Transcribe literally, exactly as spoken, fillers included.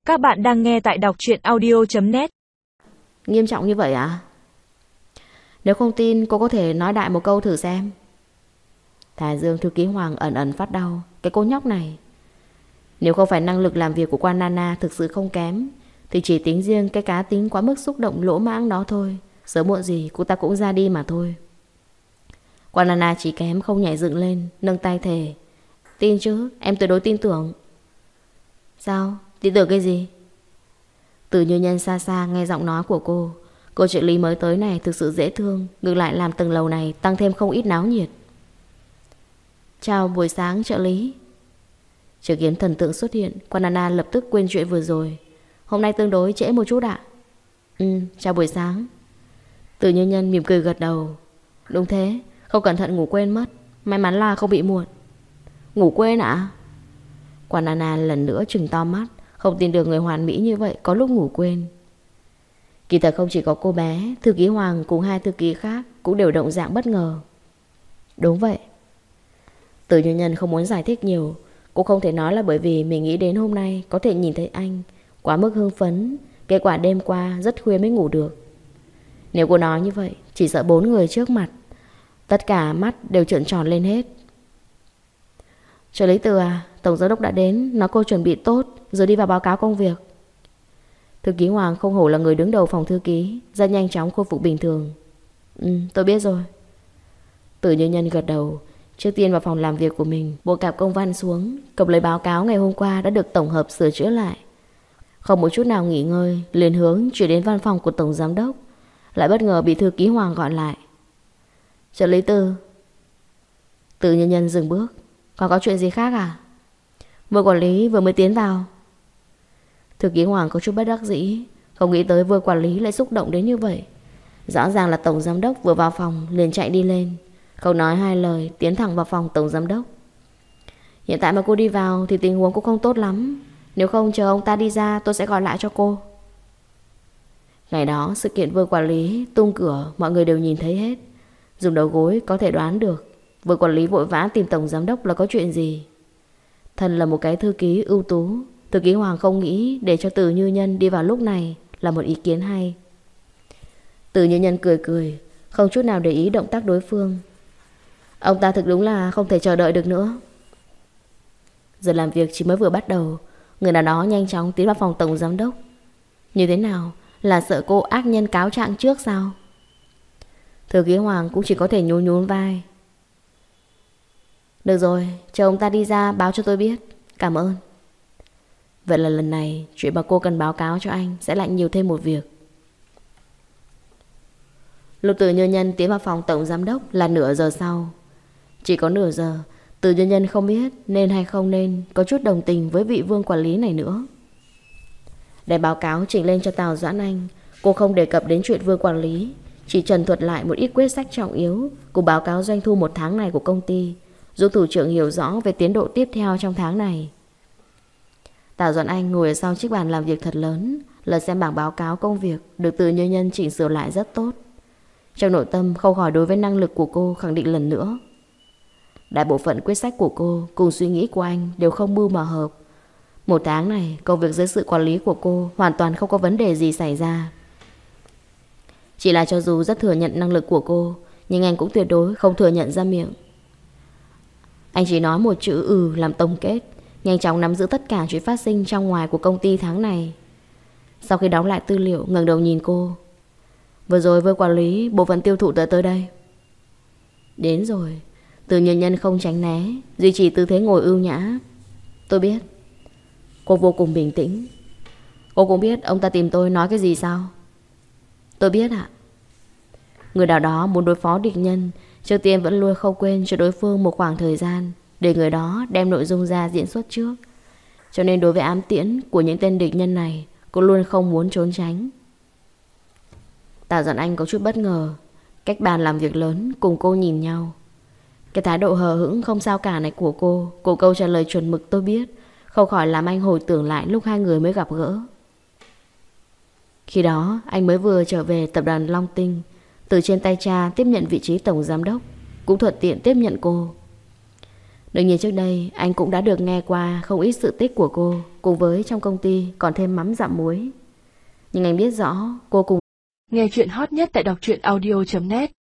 Các bạn đang nghe tại đọc truyện audio chấm net. Nghiêm trọng như vậy à? Nếu không tin cô có thể nói đại một câu thử xem. Thái Dương thư ký Hoàng ẩn ẩn phát đau. Cái cô nhóc này, nếu không phải năng lực làm việc của quan Nana thực sự không kém, thì chỉ tính riêng cái cá tính quá mức xúc động lỗ mãng đó thôi, sớm muộn gì cô ta cũng ra đi mà thôi. Quan Nana chỉ kém không nhảy dựng lên, nâng tay thề. Tin chứ, em tuyệt đối tin tưởng. Sao? Tin tưởng cái gì? Từ Như Nhân xa xa nghe giọng nói của cô. Cô trợ lý mới tới này thực sự dễ thương, ngược lại làm tầng lầu này tăng thêm không ít náo nhiệt. Chào buổi sáng trợ lý. Chứng kiến thần tượng xuất hiện, quan Nana lập tức quên chuyện vừa rồi. Hôm nay tương đối trễ một chút ạ. Ừ, chào buổi sáng. Từ Như Nhân mỉm cười gật đầu. Đúng thế, không cẩn thận ngủ quên mất. May mắn là không bị muộn. Ngủ quên ạ? À? Quan Nana lần nữa trừng to mắt, không tin được người hoàn mỹ như vậy có lúc ngủ quên. Kỳ thật không chỉ có cô bé, thư ký Hoàng cùng hai thư ký khác cũng đều động dạng bất ngờ. Đúng vậy. Từ Như Nhân không muốn giải thích nhiều. Cô không thể nói là bởi vì mình nghĩ đến hôm nay có thể nhìn thấy anh, quá mức hưng phấn, kết quả đêm qua rất khuya mới ngủ được. Nếu cô nói như vậy, chỉ sợ bốn người trước mặt tất cả mắt đều trợn tròn lên hết. Trợ lý Từ à, tổng giám đốc đã đến, nói cô chuẩn bị tốt rồi đi vào báo cáo công việc. Thư ký Hoàng không hổ là người đứng đầu phòng thư ký, rất nhanh chóng khôi phục bình thường. Ừ, tôi biết rồi. Từ Như Nhân gật đầu. Trước tiên vào phòng làm việc của mình, bộ cặp công văn xuống, cầm lấy báo cáo ngày hôm qua đã được tổng hợp sửa chữa lại. Không một chút nào nghỉ ngơi, liền hướng chuyển đến văn phòng của tổng giám đốc. Lại bất ngờ bị thư ký Hoàng gọi lại. Trợ lý Từ. Từ Như Nhân dừng bước. Còn có chuyện gì khác à? Vừa quản lý vừa mới tiến vào. Thư ký Hoàng có chút bất đắc dĩ, không nghĩ tới vừa quản lý lại xúc động đến như vậy. Rõ ràng là tổng giám đốc vừa vào phòng liền chạy đi lên, không nói hai lời tiến thẳng vào phòng tổng giám đốc. Hiện tại mà cô đi vào thì tình huống cũng không tốt lắm. Nếu không chờ ông ta đi ra tôi sẽ gọi lại cho cô. Ngày đó sự kiện vừa quản lý tung cửa mọi người đều nhìn thấy hết. Dùng đầu gối có thể đoán được vừa quản lý vội vã tìm tổng giám đốc là có chuyện gì. Thân là một cái thư ký ưu tú, thư ký Hoàng không nghĩ để cho Từ Như Nhân đi vào lúc này là một ý kiến hay. Từ Như Nhân cười cười, không chút nào để ý động tác đối phương. Ông ta thực đúng là không thể chờ đợi được nữa. Giờ làm việc chỉ mới vừa bắt đầu, người nào đó nhanh chóng tiến vào phòng tổng giám đốc. Như thế nào? Là sợ cô ác nhân cáo trạng trước sao? Thư ký Hoàng cũng chỉ có thể nhún nhún vai. Được rồi, chờ ông ta đi ra báo cho tôi biết. Cảm ơn. Vậy là lần này chuyện mà cô cần báo cáo cho anh sẽ lại nhiều thêm một việc. Lúc Từ Như Nhân tiến vào phòng tổng giám đốc là nửa giờ sau. Chỉ có nửa giờ, Từ Như Nhân không biết nên hay không nên có chút đồng tình với vị vương quản lý này nữa. Để báo cáo trình lên cho Tào Doãn Anh, cô không đề cập đến chuyện vương quản lý, chỉ trần thuật lại một ít quyết sách trọng yếu cùng báo cáo doanh thu một tháng này của công ty, giúp thủ trưởng hiểu rõ về tiến độ tiếp theo trong tháng này. Tào Doãn Anh ngồi ở sau chiếc bàn làm việc thật lớn, lật xem bảng báo cáo công việc được Từ Như Nhân chỉnh sửa lại rất tốt. Trong nội tâm không khỏi đối với năng lực của cô khẳng định lần nữa. Đại bộ phận quyết sách của cô cùng suy nghĩ của anh đều không mưu mà hợp. Một tháng này công việc dưới sự quản lý của cô hoàn toàn không có vấn đề gì xảy ra. Chỉ là cho dù rất thừa nhận năng lực của cô, nhưng anh cũng tuyệt đối không thừa nhận ra miệng. Anh chỉ nói một chữ ừ làm tổng kết, nhanh chóng nắm giữ tất cả chuyện phát sinh trong ngoài của công ty tháng này. Sau khi đóng lại tư liệu, ngẩng đầu nhìn cô. Vừa rồi với quản lý bộ phận tiêu thụ tới tới đây. Đến rồi. Từ Như Nhân không tránh né, duy trì tư thế ngồi ưu nhã. Tôi biết. Cô vô cùng bình tĩnh. Cô cũng biết ông ta tìm tôi nói cái gì sao? Tôi biết ạ. Người nào đó muốn đối phó địch nhân, trước tiên vẫn luôn không quên cho đối phương một khoảng thời gian để người đó đem nội dung ra diễn xuất trước. Cho nên đối với ám tiễn của những tên địch nhân này, cô luôn không muốn trốn tránh. Tào Doãn Anh có chút bất ngờ. Cách bàn làm việc lớn cùng cô nhìn nhau. Cái thái độ hờ hững không sao cả này của cô, cô câu trả lời chuẩn mực tôi biết, không khỏi làm anh hồi tưởng lại lúc hai người mới gặp gỡ. Khi đó anh mới vừa trở về tập đoàn Long Tinh, từ trên tay cha tiếp nhận vị trí tổng giám đốc, cũng thuận tiện tiếp nhận cô. Đương nhiên trước đây anh cũng đã được nghe qua không ít sự tích của cô, cùng với trong công ty còn thêm mắm dặm muối. Nhưng anh biết rõ cô cùng. Nghe chuyện hot nhất tại đọc truyện audio chấm net